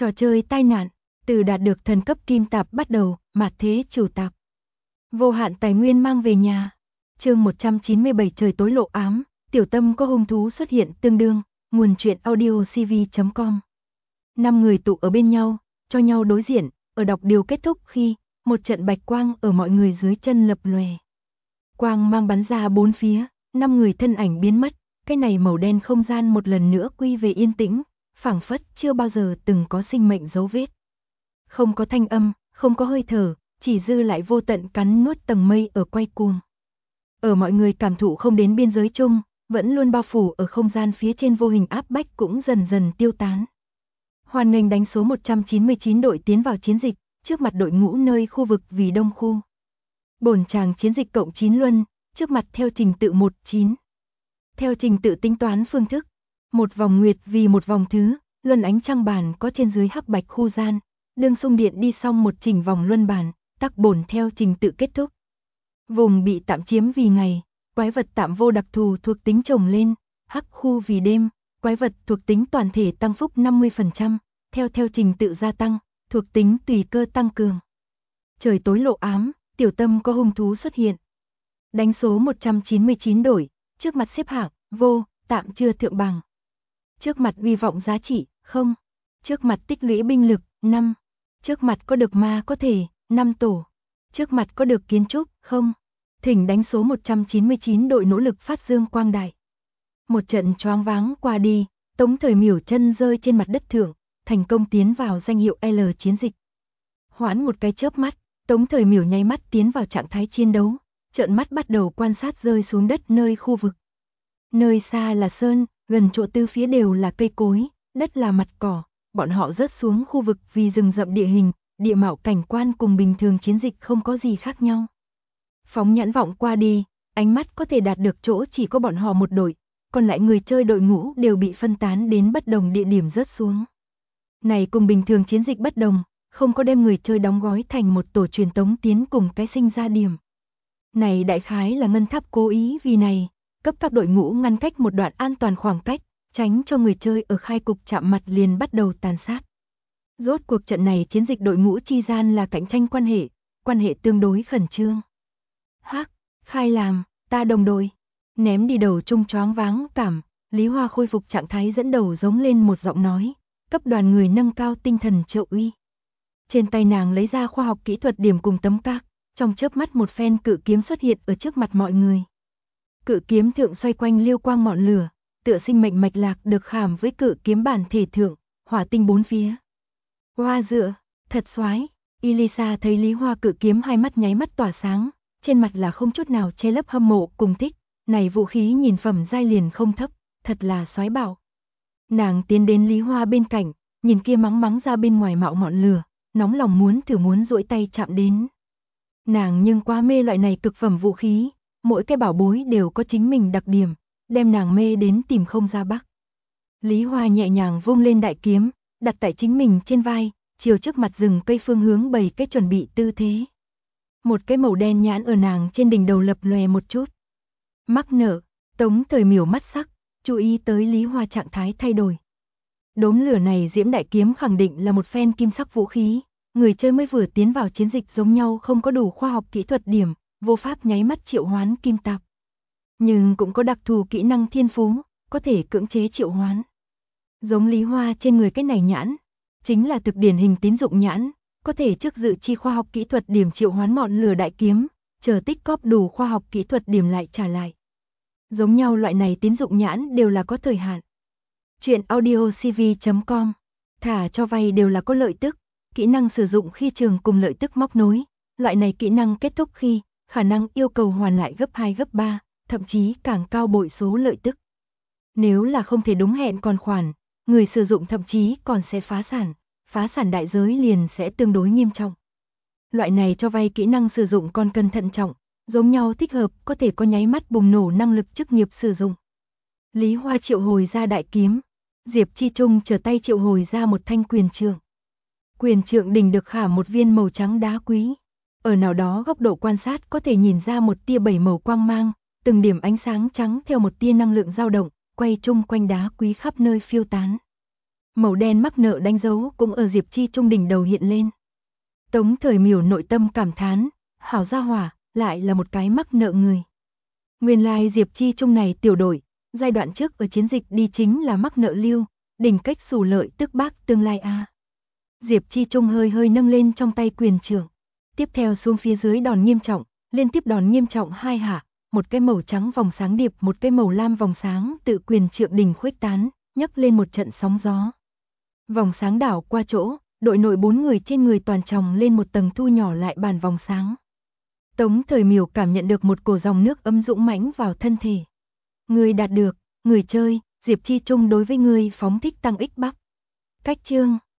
Trò chơi tai nạn, từ đạt được thần cấp kim tạp bắt đầu, mạt thế chủ tạp. Vô hạn tài nguyên mang về nhà. Chương 197 trời tối lộ ám, tiểu tâm có hung thú xuất hiện tương đương, nguồn truyện audio cv.com. 5 người tụ ở bên nhau, cho nhau đối diện, ở đọc điều kết thúc khi một trận bạch quang ở mọi người dưới chân lập lòe. Quang mang bắn ra bốn phía, 5 người thân ảnh biến mất, cái này màu đen không gian một lần nữa quy về yên tĩnh, phảng phất chưa bao giờ từng có sinh mệnh dấu vết. Không có thanh âm, không có hơi thở, chỉ dư lại vô tận cắn nuốt tầng mây ở quay cuồng. Ở mọi người cảm thụ không đến biên giới chung, vẫn luôn bao phủ ở không gian phía trên vô hình áp bách cũng dần dần tiêu tán. Hoan nghênh đánh số 199 đội tiến vào chiến dịch, trước mặt đội ngũ nơi khu vực vì đông khu. Bổn tràng chiến dịch cộng 9 luân, trước mặt theo trình tự 19. Theo trình tự tính toán phương thức, một vòng nguyệt vì một vòng thứ, luân ánh trăng bàn có trên dưới hắc bạch khu gian, đường xung điện đi xong một chỉnh vòng luân bàn, tắc bổn theo trình tự kết thúc. Vùng bị tạm chiếm vì ngày, quái vật tạm vô đặc thù thuộc tính chồng lên, hắc khu vì đêm, quái vật thuộc tính toàn thể tăng phúc 50%, theo trình tự gia tăng, thuộc tính tùy cơ tăng cường. Trời tối lộ ám, tiểu tâm có hung thú xuất hiện. Đánh số 199 đổi, trước mặt xếp hạng, vô, tạm chưa thượng bằng. Trước mặt uy vọng giá trị, không. Trước mặt tích lũy binh lực, 5. Trước mặt có được ma có thể, 5 tổ. Trước mặt có được kiến trúc, không. Thỉnh đánh số 199 đội nỗ lực phát dương quang đại. Một trận choáng váng qua đi, Tống Thời Miểu chân rơi trên mặt đất thượng, thành công tiến vào danh hiệu L chiến dịch. Hoãn một cái chớp mắt, Tống Thời Miểu nháy mắt tiến vào trạng thái chiến đấu, trợn mắt bắt đầu quan sát rơi xuống đất nơi khu vực. Nơi xa là sơn, gần chỗ tư phía đều là cây cối, đất là mặt cỏ, bọn họ rớt xuống khu vực vì rừng rậm địa hình, địa mạo cảnh quan cùng bình thường chiến dịch không có gì khác nhau. Phóng nhãn vọng qua đi, ánh mắt có thể đạt được chỗ chỉ có bọn họ một đội, còn lại người chơi đội ngũ đều bị phân tán đến bất đồng địa điểm rớt xuống. Này cùng bình thường chiến dịch bất đồng, không có đem người chơi đóng gói thành một tổ truyền tống tiến cùng cái sinh ra điểm. Này đại khái là ngân tháp cố ý vì này, cấp các đội ngũ ngăn cách một đoạn an toàn khoảng cách, tránh cho người chơi ở khai cục chạm mặt liền bắt đầu tàn sát. Rốt cuộc trận này chiến dịch đội ngũ chi gian là cạnh tranh quan hệ tương đối khẩn trương. Hắc, khai làm, ta đồng đội. Ném đi đầu trung choáng váng cảm, Lý Hoa khôi phục trạng thái dẫn đầu giống lên một giọng nói, cấp đoàn người nâng cao tinh thần trợ uy. Trên tay nàng lấy ra khoa học kỹ thuật điểm cùng tấm các, trong chớp mắt một phen cự kiếm xuất hiện ở trước mặt mọi người. Cự kiếm thượng xoay quanh liêu quang ngọn lửa, tựa sinh mệnh mạch lạc được khảm với cự kiếm bản thể thượng, hỏa tinh bốn phía. Hoa dựa, thật xoái. Elisa thấy Lý Hoa cự kiếm hai mắt nháy mắt tỏa sáng, trên mặt là không chút nào che lấp hâm mộ cùng thích, này vũ khí nhìn phẩm giai liền không thấp, thật là xoái bảo. Nàng tiến đến Lý Hoa bên cạnh, nhìn kia mắng ra bên ngoài mạo ngọn lửa, nóng lòng muốn duỗi tay chạm đến. Nàng nhưng quá mê loại này cực phẩm vũ khí, mỗi cái bảo bối đều có chính mình đặc điểm, đem nàng mê đến tìm không ra bắc. Lý Hoa nhẹ nhàng vung lên đại kiếm, đặt tại chính mình trên vai, chiều trước mặt rừng cây phương hướng bày cái chuẩn bị tư thế. Một cái màu đen nhãn ở nàng trên đỉnh đầu lập lòe một chút. Mắc nợ, Tống Thời Miểu mắt sắc, chú ý tới Lý Hoa trạng thái thay đổi. Đốm lửa này diễm đại kiếm khẳng định là một phen kim sắc vũ khí, người chơi mới vừa tiến vào chiến dịch giống nhau không có đủ khoa học kỹ thuật điểm, vô pháp nháy mắt triệu hoán kim tạp. Nhưng cũng có đặc thù kỹ năng thiên phú, có thể cưỡng chế triệu hoán. Giống Lý Hoa trên người cái này nhãn, chính là thực điển hình tín dụng nhãn, có thể trước dự chi khoa học kỹ thuật điểm triệu hoán ngọn lửa đại kiếm, chờ tích cóp đủ khoa học kỹ thuật điểm lại trả lại. Giống nhau loại này tín dụng nhãn đều là có thời hạn. Chuyện audio cv.com, thả cho vay đều là có lợi tức, kỹ năng sử dụng khi trường cùng lợi tức móc nối, loại này kỹ năng kết thúc khi, khả năng yêu cầu hoàn lại gấp 2 gấp 3, thậm chí càng cao bội số lợi tức. Nếu là không thể đúng hẹn còn khoản, người sử dụng thậm chí còn sẽ phá sản đại giới liền sẽ tương đối nghiêm trọng. Loại này cho vay kỹ năng sử dụng còn cần thận trọng, giống nhau thích hợp có thể có nháy mắt bùng nổ năng lực chức nghiệp sử dụng. Lý Hoa triệu hồi ra đại kiếm, Diệp Chi Trung trở tay triệu hồi ra một thanh quyền trượng. Quyền trượng đỉnh được khảm một viên màu trắng đá quý. Ở nào đó góc độ quan sát có thể nhìn ra một tia 7 màu quang mang, từng điểm ánh sáng trắng theo một tia năng lượng dao động, quay chung quanh đá quý khắp nơi phiêu tán. Màu đen mắc nợ đánh dấu cũng ở Diệp Chi Trung đỉnh đầu hiện lên. Tống Thời Miểu nội tâm cảm thán, hảo gia hỏa, lại là một cái mắc nợ người. Nguyên lai Diệp Chi Trung này tiểu đội, giai đoạn trước ở chiến dịch đi chính là mắc nợ lưu, đỉnh cách xù lợi tức bác tương lai a. Diệp Chi Trung hơi hơi nâng lên trong tay quyền trưởng. Tiếp theo xuống phía dưới đòn nghiêm trọng, liên tiếp đòn nghiêm trọng hai hạ, một cái màu trắng vòng sáng điệp, một cái màu lam vòng sáng tự quyền trượng đỉnh khuếch tán, nhấc lên một trận sóng gió. Vòng sáng đảo qua chỗ, đội nội 4 người trên người toàn tròng lên một tầng thu nhỏ lại bàn vòng sáng. Tống Thời Miểu cảm nhận được một cổ dòng nước ấm dũng mãnh vào thân thể. Người đạt được, người chơi, Diệp Chi Trung đối với người phóng thích tăng ích bắc. Cách chương